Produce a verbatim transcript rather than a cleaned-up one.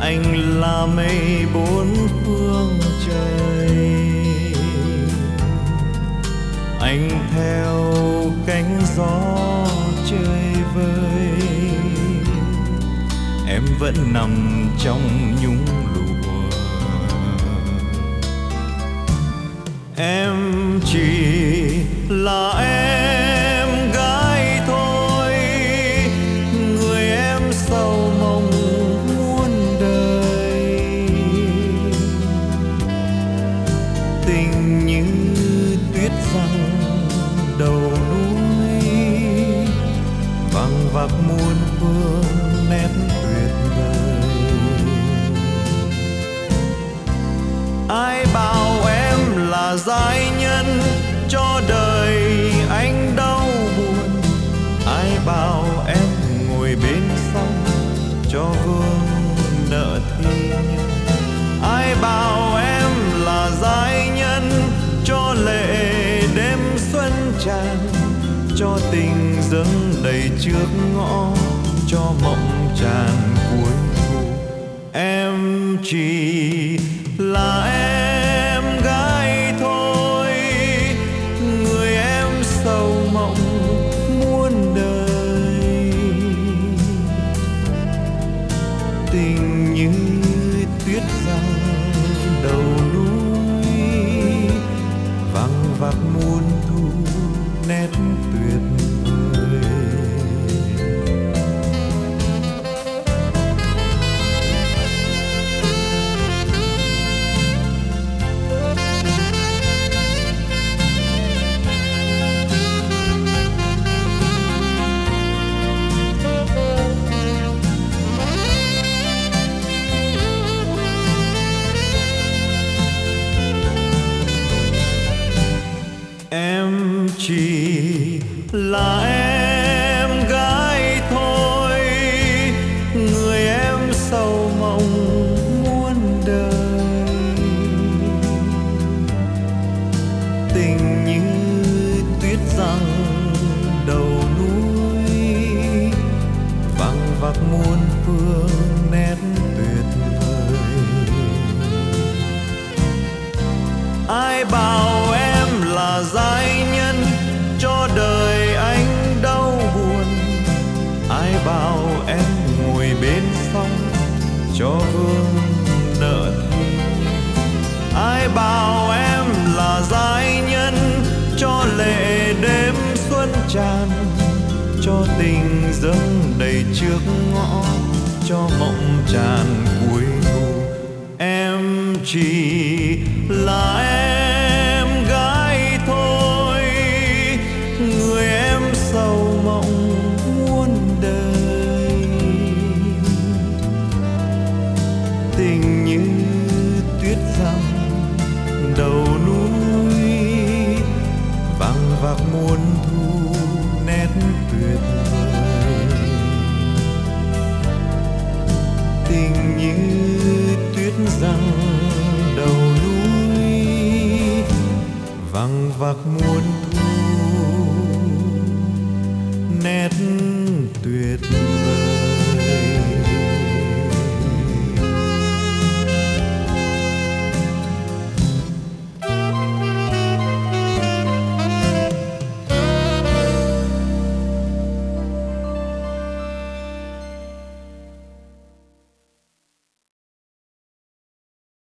anh là mây bốn phương trời. Anh theo cánh gió chơi vơi, em vẫn nằm trong nhung lụa. Em chỉ là em gái thôi, người em sầu mộng muôn đời. Tình như tuyết răng đầu núi, vằng vặc muôn phương nét tuyệt vời. Ai bảo em là giai nhân cho đời anh đau buồn, ai bảo em ngồi bên sông cho vương nợ thi nhân, ai bảo em là giai nhân cho lệ đêm xuân tràn, cho tình dâng đầy trước ngõ, cho mộng tràn cuối thu. Em chỉ là em gái thôi, người em sầu mộng muôn đời. Tình như tuyết răng đầu núi, vằng vặc muôn thu nét tuyệt vời. Em chỉ là em gái thôi, người em sầu mộng muôn đời. Tình như tuyết răng đầu núi, vằng vặc muôn phương nét tuyệt vời. Ai bảo em là giai nhân cho đời anh đau buồn, ai bảo em ngồi bên sông cho vương nợ thi nhân, ai bảo em là giai nhân cho lệ đêm xuân tràn, cho tình dâng đầy trước ngõ, cho mộng tràn cuối thu. Em chỉ là em gái thôi, người em sầu mộng muôn đời. Tình như tuyết răng đầu núi, vằng vặc muôn thu nét tuyệt vời. Tình như tuyết răng đầu núi, vằng vặc muôn thu nét tuyệt vời.